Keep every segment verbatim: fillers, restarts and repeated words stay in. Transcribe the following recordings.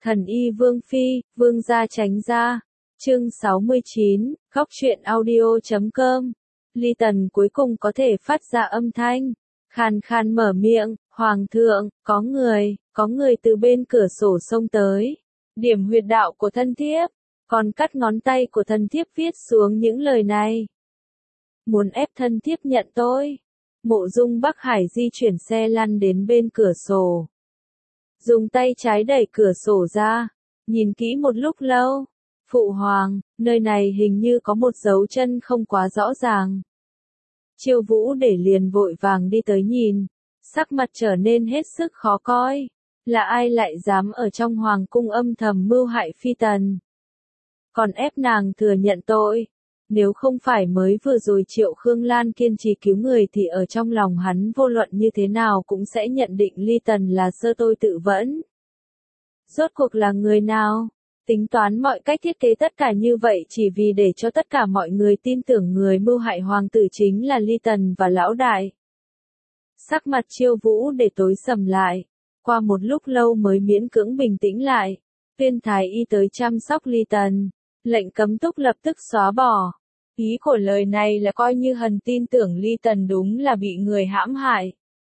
Thần y Vương Phi, Vương gia tránh ra. Chương sáu mươi chín, góc truyện audio chấm com. Ly Tần cuối cùng có thể phát ra âm thanh. Khan khan mở miệng, Hoàng thượng, có người, có người từ bên cửa sổ xông tới. Điểm huyệt đạo của thân thiếp, còn cắt ngón tay của thân thiếp viết xuống những lời này. Muốn ép thân thiếp nhận tôi. Mộ Dung Bắc Hải di chuyển xe lăn đến bên cửa sổ. Dùng tay trái đẩy cửa sổ ra, nhìn kỹ một lúc lâu. Phụ hoàng, nơi này hình như có một dấu chân không quá rõ ràng. Chiêu Vũ để liền vội vàng đi tới nhìn, sắc mặt trở nên hết sức khó coi. Là ai lại dám ở trong hoàng cung âm thầm mưu hại Phi Tần? Còn ép nàng thừa nhận tội. Nếu không phải mới vừa rồi Triệu Khương Lan kiên trì cứu người thì ở trong lòng hắn vô luận như thế nào cũng sẽ nhận định Ly Tần là sơ tôi tự vẫn. Rốt cuộc là người nào? Tính toán mọi cách thiết kế tất cả như vậy chỉ vì để cho tất cả mọi người tin tưởng người mưu hại hoàng tử chính là Ly Tần và lão đại. Sắc mặt Chiêu Vũ để tối sầm lại, qua một lúc lâu mới miễn cưỡng bình tĩnh lại. Viên thái y tới chăm sóc Ly Tần, lệnh cấm túc lập tức xóa bỏ. Ý của lời này là coi như hần tin tưởng Ly Tần đúng là bị người hãm hại.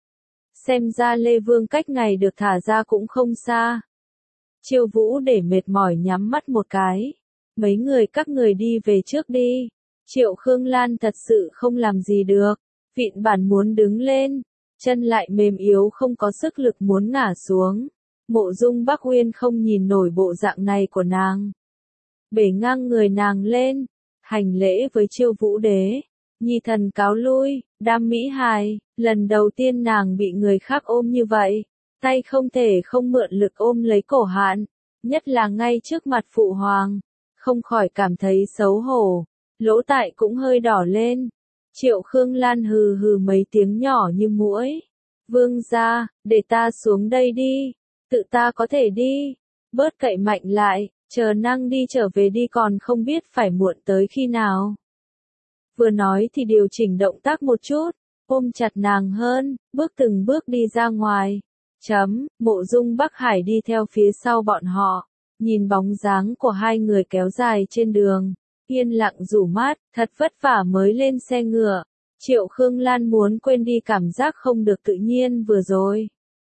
Xem ra Lê Vương cách ngày được thả ra cũng không xa. Chiêu Vũ để mệt mỏi nhắm mắt một cái. Mấy người các người đi về trước đi. Triệu Khương Lan thật sự không làm gì được. Vịn bản muốn đứng lên, chân lại mềm yếu không có sức lực muốn ngả xuống. Mộ Dung Bắc Uyên không nhìn nổi bộ dạng này của nàng. Bể ngang người nàng lên, hành lễ với Chiêu Vũ đế. Nhi thần cáo lui, Đam Mỹ Hài, lần đầu tiên nàng bị người khác ôm như vậy. Tay không thể không mượn lực ôm lấy cổ Hạn, nhất là ngay trước mặt phụ hoàng, không khỏi cảm thấy xấu hổ, lỗ tai cũng hơi đỏ lên. Triệu Khương Lan hừ hừ mấy tiếng nhỏ như muỗi. Vương gia, để ta xuống đây đi, tự ta có thể đi, bớt cậy mạnh lại, chờ năng đi trở về đi còn không biết phải muộn tới khi nào. Vừa nói thì điều chỉnh động tác một chút, ôm chặt nàng hơn, bước từng bước đi ra ngoài. Chấm, Mộ Dung Bắc Hải đi theo phía sau bọn họ, nhìn bóng dáng của hai người kéo dài trên đường, yên lặng rủ mắt, thật vất vả mới lên xe ngựa. Triệu Khương Lan muốn quên đi cảm giác không được tự nhiên vừa rồi.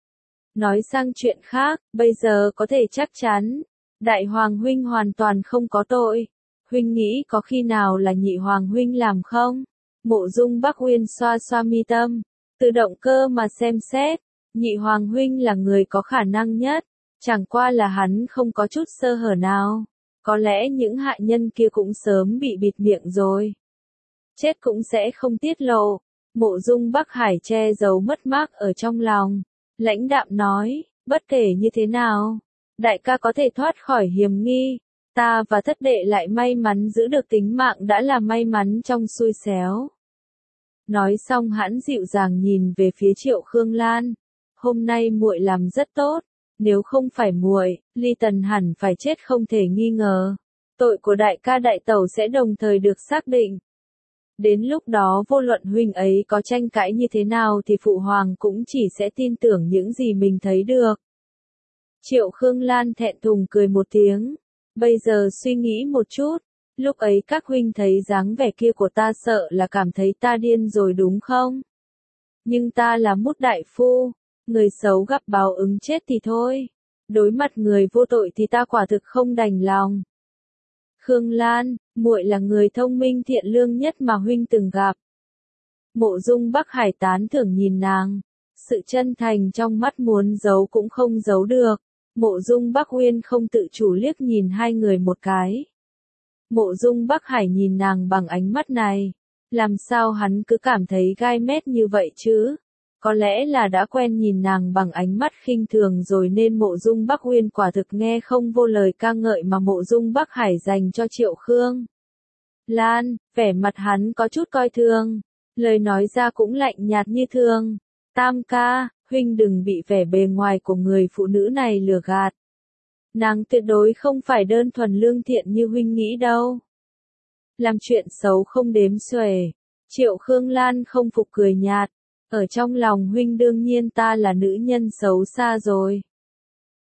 Nói sang chuyện khác, bây giờ có thể chắc chắn, Đại Hoàng Huynh hoàn toàn không có tội. Huynh nghĩ có khi nào là Nhị Hoàng Huynh làm không? Mộ Dung Bắc Uyên xoa xoa mi tâm, từ động cơ mà xem xét. Nhị Hoàng Huynh là người có khả năng nhất, chẳng qua là hắn không có chút sơ hở nào. Có lẽ những hạ nhân kia cũng sớm bị bịt miệng rồi. Chết cũng sẽ không tiết lộ. Mộ Dung Bắc Hải che giấu mất mát ở trong lòng. Lãnh đạm nói, bất kể như thế nào, đại ca có thể thoát khỏi hiểm nghi. Ta và thất đệ lại may mắn giữ được tính mạng đã là may mắn trong xui xéo. Nói xong hắn dịu dàng nhìn về phía Triệu Khương Lan. Hôm nay muội làm rất tốt, nếu không phải muội, Ly Tần hẳn phải chết không thể nghi ngờ. Tội của đại ca đại tẩu sẽ đồng thời được xác định. Đến lúc đó vô luận huynh ấy có tranh cãi như thế nào thì phụ hoàng cũng chỉ sẽ tin tưởng những gì mình thấy được. Triệu Khương Lan thẹn thùng cười một tiếng. Bây giờ suy nghĩ một chút, lúc ấy các huynh thấy dáng vẻ kia của ta sợ là cảm thấy ta điên rồi đúng không? Nhưng ta là Mút đại phu. Người xấu gặp báo ứng chết thì thôi. Đối mặt người vô tội thì ta quả thực không đành lòng. Khương Lan, muội là người thông minh thiện lương nhất mà huynh từng gặp. Mộ Dung Bắc Hải tán thưởng nhìn nàng. Sự chân thành trong mắt muốn giấu cũng không giấu được. Mộ Dung Bắc Uyên không tự chủ liếc nhìn hai người một cái. Mộ Dung Bắc Hải nhìn nàng bằng ánh mắt này. Làm sao hắn cứ cảm thấy gai mét như vậy chứ? Có lẽ là đã quen nhìn nàng bằng ánh mắt khinh thường rồi nên Mộ Dung Bắc Uyên quả thực nghe không vô lời ca ngợi mà Mộ Dung Bắc Hải dành cho Triệu Khương Lan, vẻ mặt hắn có chút coi thường, lời nói ra cũng lạnh nhạt như thường. Tam ca, huynh đừng bị vẻ bề ngoài của người phụ nữ này lừa gạt. Nàng tuyệt đối không phải đơn thuần lương thiện như huynh nghĩ đâu. Làm chuyện xấu không đếm xuể. Triệu Khương Lan không phục cười nhạt. Ở trong lòng huynh đương nhiên ta là nữ nhân xấu xa rồi.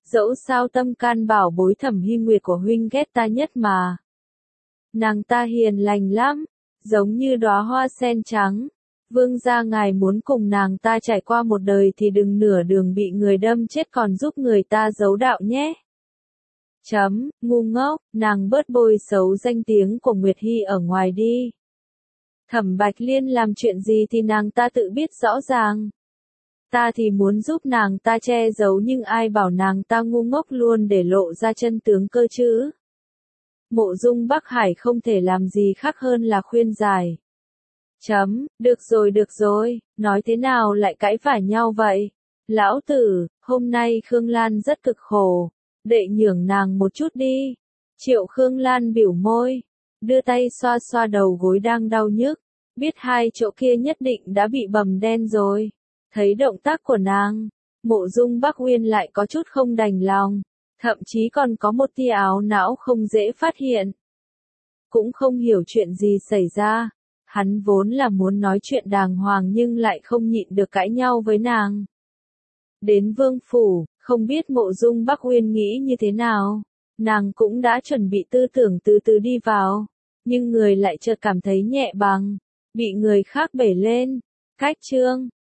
Dẫu sao tâm can bảo bối Thẩm Hy Nguyệt của huynh ghét ta nhất mà. Nàng ta hiền lành lắm, giống như đóa hoa sen trắng. Vương gia ngài muốn cùng nàng ta trải qua một đời thì đừng nửa đường bị người đâm chết còn giúp người ta giấu đạo nhé. Chấm, ngu ngốc, nàng bớt bôi xấu danh tiếng của Nguyệt Hy ở ngoài đi. Thẩm Bạch Liên làm chuyện gì thì nàng ta tự biết rõ ràng. Ta thì muốn giúp nàng ta che giấu nhưng ai bảo nàng ta ngu ngốc luôn để lộ ra chân tướng cơ chứ. Mộ Dung Bắc Hải không thể làm gì khác hơn là khuyên giải. Chấm, được rồi được rồi, nói thế nào lại cãi vả nhau vậy? Lão tử, hôm nay Khương Lan rất cực khổ, đệ nhường nàng một chút đi. Triệu Khương Lan biểu môi, đưa tay xoa xoa đầu gối đang đau nhức, biết hai chỗ kia nhất định đã bị bầm đen rồi. Thấy động tác của nàng, Mộ Dung Bắc Uyên lại có chút không đành lòng, thậm chí còn có một tia áo não không dễ phát hiện. Cũng không hiểu chuyện gì xảy ra. Hắn vốn là muốn nói chuyện đàng hoàng nhưng lại không nhịn được cãi nhau với nàng. Đến vương phủ, không biết Mộ Dung Bắc Uyên nghĩ như thế nào. Nàng cũng đã chuẩn bị tư tưởng từ từ đi vào, nhưng người lại chợt cảm thấy nhẹ bằng, bị người khác bẩy lên. Cách chương